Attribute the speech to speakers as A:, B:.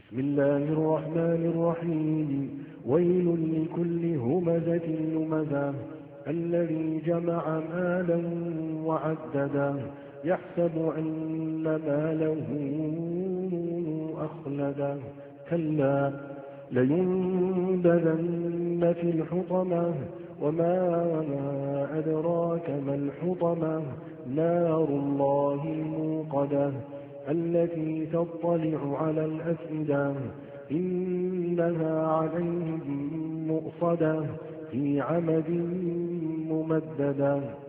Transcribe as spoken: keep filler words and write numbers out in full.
A: بسم الله الرحمن الرحيم ويل لكل همزة لمزة الذي جمع مالا وعدده يحسب أن ماله أخلده كلا لينبذن في الحطمة وما أدراك ما الحطمة نار الله الموقدة التي تطلع على الأفئدة إنها عليهم مؤصدة في عمد ممددة.